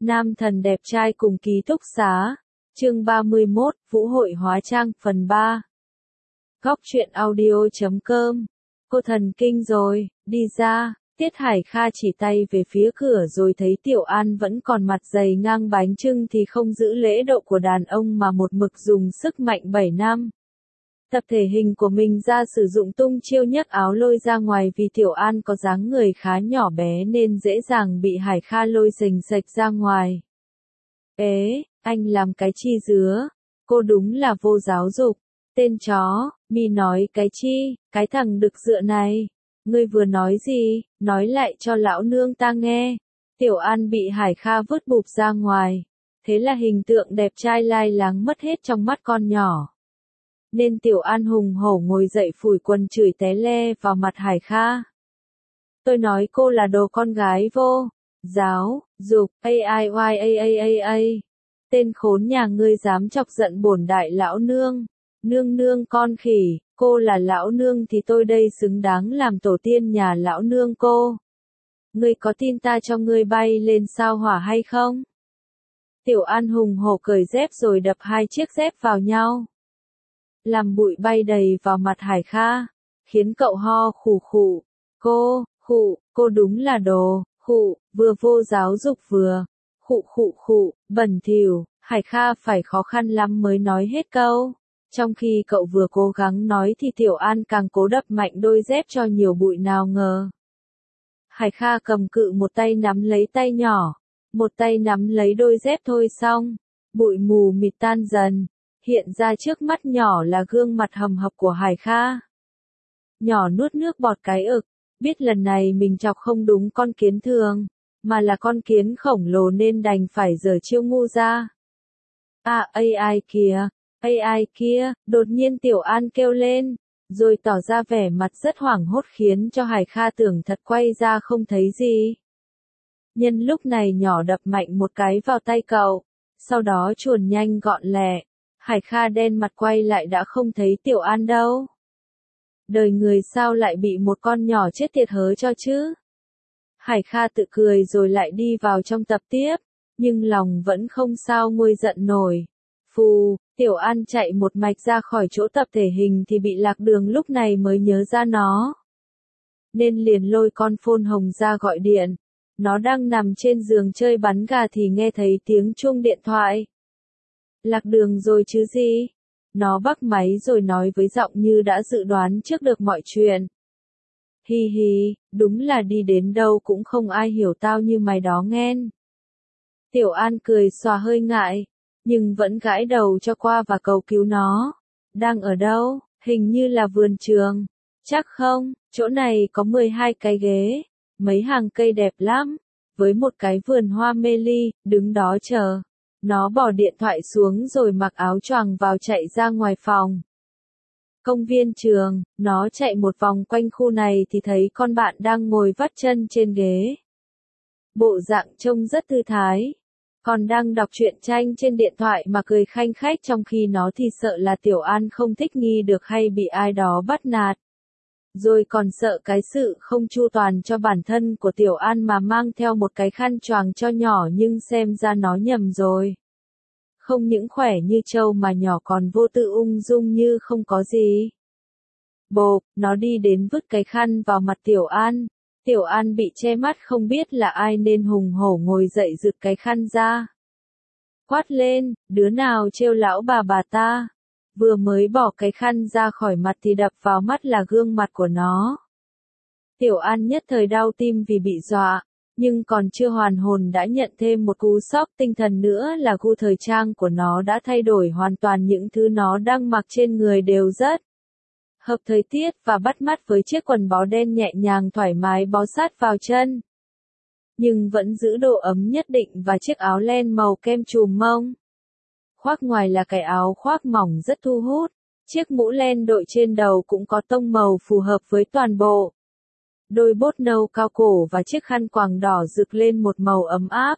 Nam thần đẹp trai cùng ký túc xá. Chương 31, Vũ hội hóa trang, phần 3. Góc truyện audio.com. Cô thần kinh rồi, đi ra. Tiết Hải Kha chỉ tay về phía cửa rồi thấy Tiểu An vẫn còn mặt dày ngang bánh chưng thì không giữ lễ độ của đàn ông mà một mực dùng sức mạnh 7 năm. Tập thể hình của mình ra sử dụng tung chiêu nhấc áo lôi ra ngoài vì Tiểu An có dáng người khá nhỏ bé nên dễ dàng bị Hải Kha lôi sềnh sệch ra ngoài. Ế, anh làm cái chi dứa? Cô đúng là vô giáo dục. Tên chó, mi nói cái chi, cái thằng đực dựa này. Ngươi vừa nói gì, nói lại cho lão nương ta nghe. Tiểu An bị Hải Kha vứt bụp ra ngoài. Thế là hình tượng đẹp trai lai láng mất hết trong mắt con nhỏ. Nên Tiểu An hùng hổ ngồi dậy phủi quần chửi té le vào mặt Hải Kha. Tôi nói cô là đồ con gái vô giáo dục, tên khốn nhà ngươi dám chọc giận bổn đại lão nương. Nương nương con khỉ, cô là lão nương thì tôi đây xứng đáng làm tổ tiên nhà lão nương cô. Ngươi có tin ta cho ngươi bay lên sao hỏa hay không? Tiểu An hùng hổ cởi dép rồi đập hai chiếc dép vào nhau. Làm bụi bay đầy vào mặt Hải Kha, khiến cậu ho khủ khụ. Cô đúng là đồ, vừa vô giáo dục vừa, bẩn thỉu. Hải Kha phải khó khăn lắm mới nói hết câu. Trong khi cậu vừa cố gắng nói thì Tiểu An càng cố đập mạnh đôi dép cho nhiều bụi nào ngờ. Hải Kha cầm cự một tay nắm lấy tay nhỏ, một tay nắm lấy đôi dép thôi xong, bụi mù mịt tan dần. Hiện ra trước mắt nhỏ là gương mặt hầm hập của Hải Kha. Nhỏ nuốt nước bọt cái ực, biết lần này mình chọc không đúng con kiến thường, mà là con kiến khổng lồ nên đành phải giở chiêu ngu ra. AI kia, đột nhiên Tiểu An kêu lên, rồi tỏ ra vẻ mặt rất hoảng hốt khiến cho Hải Kha tưởng thật quay ra không thấy gì. Nhân lúc này nhỏ đập mạnh một cái vào tay cậu, sau đó chuồn nhanh gọn lẹ. Hải Kha đen mặt quay lại đã không thấy Tiểu An đâu. Đời người sao lại bị một con nhỏ chết tiệt hớ cho chứ? Hải Kha tự cười rồi lại đi vào trong tập tiếp, nhưng lòng vẫn không sao nguôi giận nổi. Phù, Tiểu An chạy một mạch ra khỏi chỗ tập thể hình thì bị lạc đường lúc này mới nhớ ra nó. Nên liền lôi con phone hồng ra gọi điện. Nó đang nằm trên giường chơi bắn gà thì nghe thấy tiếng chuông điện thoại. Lạc đường rồi chứ gì? Nó bắt máy rồi nói với giọng như đã dự đoán trước được mọi chuyện. Hi hi, đúng là đi đến đâu cũng không ai hiểu tao như mày đó nghen. Tiểu An cười xòa hơi ngại, nhưng vẫn gãi đầu cho qua và cầu cứu nó. Đang ở đâu? Hình như là vườn trường. Chắc không, chỗ này có 12 cái ghế, mấy hàng cây đẹp lắm, với một cái vườn hoa mê ly, đứng đó chờ. Nó bỏ điện thoại xuống rồi mặc áo choàng vào chạy ra ngoài phòng. Công viên trường, nó chạy một vòng quanh khu này thì thấy con bạn đang ngồi vắt chân trên ghế. Bộ dạng trông rất thư thái. Còn đang đọc truyện tranh trên điện thoại mà cười khanh khách trong khi nó thì sợ là Tiểu An không thích nghi được hay bị ai đó bắt nạt. Rồi còn sợ cái sự không chu toàn cho bản thân của Tiểu An mà mang theo một cái khăn choàng cho nhỏ nhưng xem ra nó nhầm rồi. Không những khỏe như trâu mà nhỏ còn vô tư ung dung như không có gì. Bộp, nó đi đến vứt cái khăn vào mặt Tiểu An. Tiểu An bị che mắt không biết là ai nên hùng hổ ngồi dậy giựt cái khăn ra. Quát lên, đứa nào trêu lão bà ta. Vừa mới bỏ cái khăn ra khỏi mặt thì đập vào mắt là gương mặt của nó. Tiểu An nhất thời đau tim vì bị dọa, nhưng còn chưa hoàn hồn đã nhận thêm một cú sốc tinh thần nữa là gu thời trang của nó đã thay đổi hoàn toàn, những thứ nó đang mặc trên người đều rất hợp thời tiết và bắt mắt với chiếc quần bó đen nhẹ nhàng thoải mái bó sát vào chân. Nhưng vẫn giữ độ ấm nhất định và chiếc áo len màu kem trùm mông. Khoác ngoài là cái áo khoác mỏng rất thu hút, chiếc mũ len đội trên đầu cũng có tông màu phù hợp với toàn bộ. Đôi bốt nâu cao cổ và chiếc khăn quàng đỏ rực lên một màu ấm áp.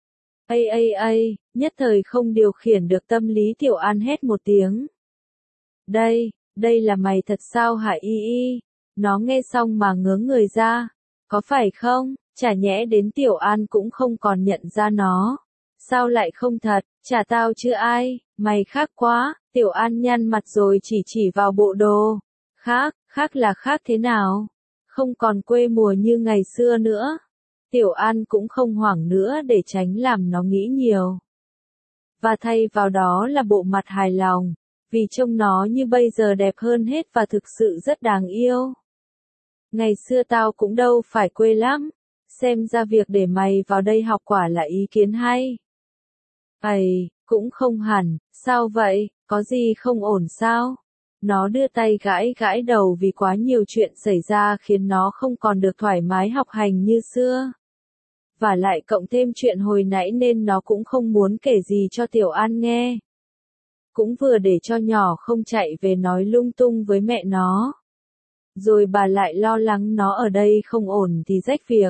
Nhất thời không điều khiển được tâm lý Tiểu An hét một tiếng. Đây là mày thật sao hả y? Nó nghe xong mà ngớ người ra. Có phải không? Chả nhẽ đến Tiểu An cũng không còn nhận ra nó. Sao lại không thật, chả tao chứ ai, mày khác quá, Tiểu An nhăn mặt rồi chỉ vào bộ đồ. Khác là khác thế nào? Không còn quê mùa như ngày xưa nữa. Tiểu An cũng không hoảng nữa để tránh làm nó nghĩ nhiều. Và thay vào đó là bộ mặt hài lòng, vì trông nó như bây giờ đẹp hơn hết và thực sự rất đáng yêu. Ngày xưa tao cũng đâu phải quê lắm, xem ra việc để mày vào đây học quả là ý kiến hay. Ây, cũng không hẳn, sao vậy, có gì không ổn sao? Nó đưa tay gãi đầu vì quá nhiều chuyện xảy ra khiến nó không còn được thoải mái học hành như xưa. Và lại cộng thêm chuyện hồi nãy nên nó cũng không muốn kể gì cho Tiểu An nghe. Cũng vừa để cho nhỏ không chạy về nói lung tung với mẹ nó. Rồi bà lại lo lắng nó ở đây không ổn thì rách việc.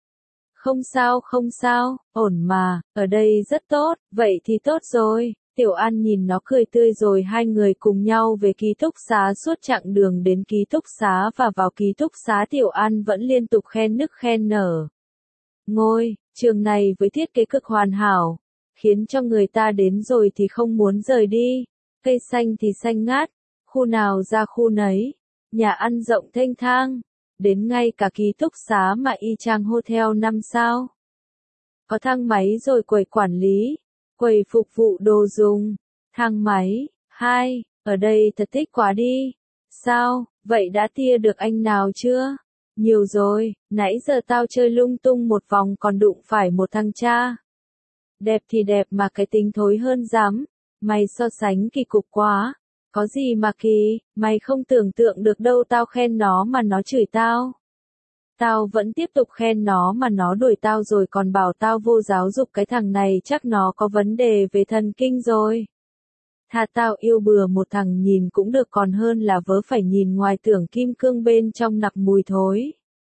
Không sao, ổn mà, ở đây rất tốt, vậy thì tốt rồi. Tiểu An nhìn nó cười tươi rồi hai người cùng nhau về ký túc xá suốt chặng đường đến ký túc xá và vào ký túc xá Tiểu An vẫn liên tục khen nức khen nở. Ngôi, trường này với thiết kế cực hoàn hảo, khiến cho người ta đến rồi thì không muốn rời đi. Cây xanh thì xanh ngát, khu nào ra khu nấy, nhà ăn rộng thênh thang, đến ngay cả ký túc xá mà y chang hotel 5 sao. Có thang máy rồi quầy quản lý, quầy phục vụ đồ dùng, thang máy, ở đây thật thích quá đi. Sao, vậy đã tia được anh nào chưa? Nhiều rồi, nãy giờ tao chơi lung tung một vòng còn đụng phải một thằng cha. Đẹp thì đẹp mà cái tính thối hơn dám, mày so sánh kỳ cục quá. Có gì mà kỳ, mày không tưởng tượng được đâu tao khen nó mà nó chửi tao. Tao vẫn tiếp tục khen nó mà nó đuổi tao rồi còn bảo tao vô giáo dục cái thằng này chắc nó có vấn đề về thần kinh rồi. Thà tao yêu bừa một thằng nhìn cũng được còn hơn là vớ phải nhìn ngoài tưởng kim cương bên trong nặc mùi thối.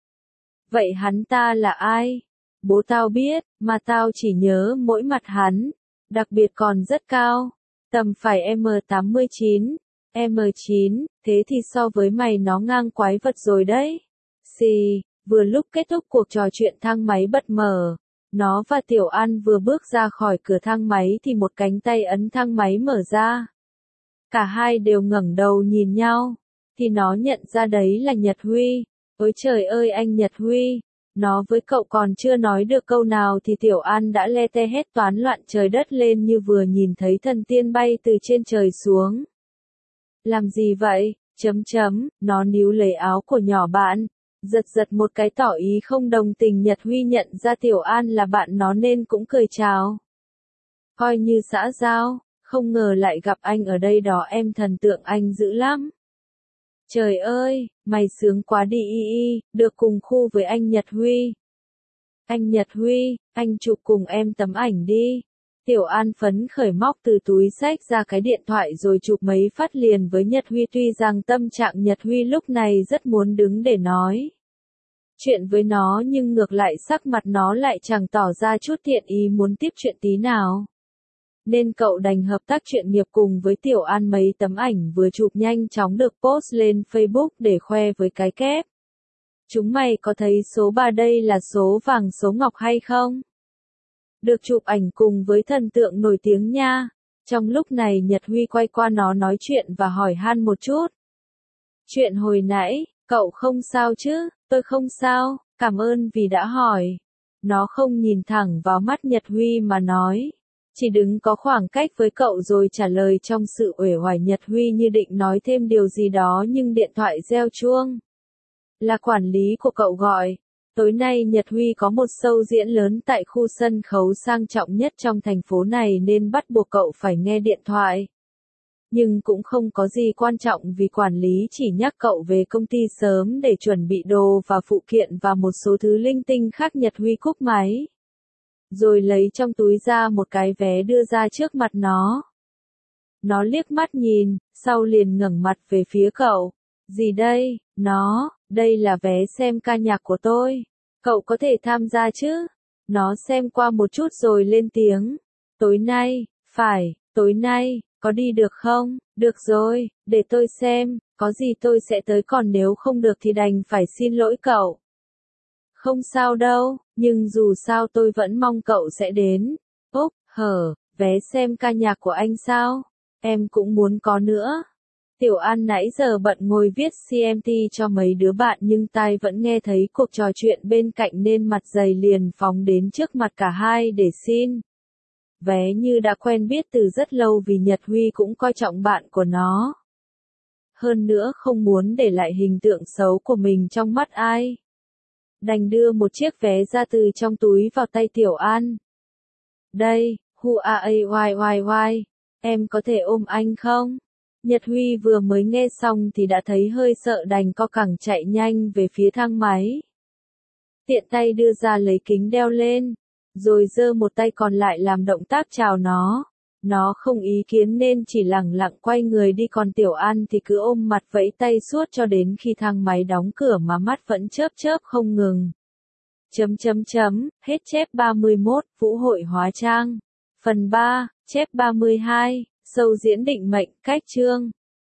Vậy hắn ta là ai? Bố tao biết, mà tao chỉ nhớ mỗi mặt hắn, đặc biệt còn rất cao, tầm phải M89, M9, thế thì so với mày nó ngang quái vật rồi đấy. Vừa lúc kết thúc cuộc trò chuyện thang máy bật mở, nó và Tiểu An vừa bước ra khỏi cửa thang máy thì một cánh tay ấn thang máy mở ra. Cả hai đều ngẩng đầu nhìn nhau, thì nó nhận ra đấy là Nhật Huy. Ôi trời ơi anh Nhật Huy, nó với cậu còn chưa nói được câu nào thì Tiểu An đã le te hét toán loạn trời đất lên như vừa nhìn thấy thần tiên bay từ trên trời xuống. Làm gì vậy? Nó níu lấy áo của nhỏ bạn, giật một cái tỏ ý không đồng tình. Nhật Huy nhận ra Tiểu An là bạn nó nên cũng cười chào. Coi như xã giao, không ngờ lại gặp anh ở đây đó, em thần tượng anh dữ lắm. Trời ơi, mày sướng quá đi được cùng khu với anh Nhật Huy. Anh Nhật Huy, anh chụp cùng em tấm ảnh đi. Tiểu An phấn khởi móc từ túi xách ra cái điện thoại rồi chụp mấy phát liền với Nhật Huy, tuy rằng tâm trạng Nhật Huy lúc này rất muốn đứng để nói chuyện với nó nhưng ngược lại sắc mặt nó lại chẳng tỏ ra chút thiện ý muốn tiếp chuyện tí nào. Nên cậu đành hợp tác chuyện nghiệp cùng với Tiểu An. Mấy tấm ảnh vừa chụp nhanh chóng được post lên Facebook để khoe với cái kép. Chúng mày có thấy số 3 đây là số vàng số ngọc hay không? Được chụp ảnh cùng với thần tượng nổi tiếng nha. Trong lúc này Nhật Huy quay qua nó nói chuyện và hỏi han một chút. Chuyện hồi nãy, cậu không sao chứ? Tôi không sao, cảm ơn vì đã hỏi. Nó không nhìn thẳng vào mắt Nhật Huy mà nói. Chỉ đứng có khoảng cách với cậu rồi trả lời trong sự uể oải. Nhật Huy như định nói thêm điều gì đó nhưng điện thoại reo chuông. Là quản lý của cậu gọi. Tối nay Nhật Huy có một show diễn lớn tại khu sân khấu sang trọng nhất trong thành phố này nên bắt buộc cậu phải nghe điện thoại. Nhưng cũng không có gì quan trọng vì quản lý chỉ nhắc cậu về công ty sớm để chuẩn bị đồ và phụ kiện và một số thứ linh tinh khác. Nhật Huy cúp máy. Rồi lấy trong túi ra một cái vé đưa ra trước mặt nó. Nó liếc mắt nhìn, sau liền ngẩng mặt về phía cậu. Gì đây? Đây là vé xem ca nhạc của tôi. Cậu có thể tham gia chứ? Nó xem qua một chút rồi lên tiếng. Tối nay, có đi được không? Được rồi, để tôi xem, có gì tôi sẽ tới còn nếu không được thì đành phải xin lỗi cậu. Không sao đâu, nhưng dù sao tôi vẫn mong cậu sẽ đến. Úc, Hở, vé xem ca nhạc của anh sao? Em cũng muốn có nữa. Tiểu An nãy giờ bận ngồi viết CMT cho mấy đứa bạn nhưng tai vẫn nghe thấy cuộc trò chuyện bên cạnh nên mặt dày liền phóng đến trước mặt cả hai để xin vé như đã quen biết từ rất lâu vì Nhật Huy cũng coi trọng bạn của nó. Hơn nữa không muốn để lại hình tượng xấu của mình trong mắt ai. Đành đưa một chiếc vé ra từ trong túi vào tay Tiểu An. Đây, Huayyyy, em có thể ôm anh không? Nhật Huy vừa mới nghe xong thì đã thấy hơi sợ đành co cẳng chạy nhanh về phía thang máy. Tiện tay đưa ra lấy kính đeo lên, rồi giơ một tay còn lại làm động tác chào nó. Nó không ý kiến nên chỉ lẳng lặng quay người đi còn Tiểu An thì cứ ôm mặt vẫy tay suốt cho đến khi thang máy đóng cửa mà mắt vẫn chớp chớp không ngừng. Hết chép 31, Vũ hội hóa trang. Phần 3, chép 32, sâu diễn định mệnh, cách chương.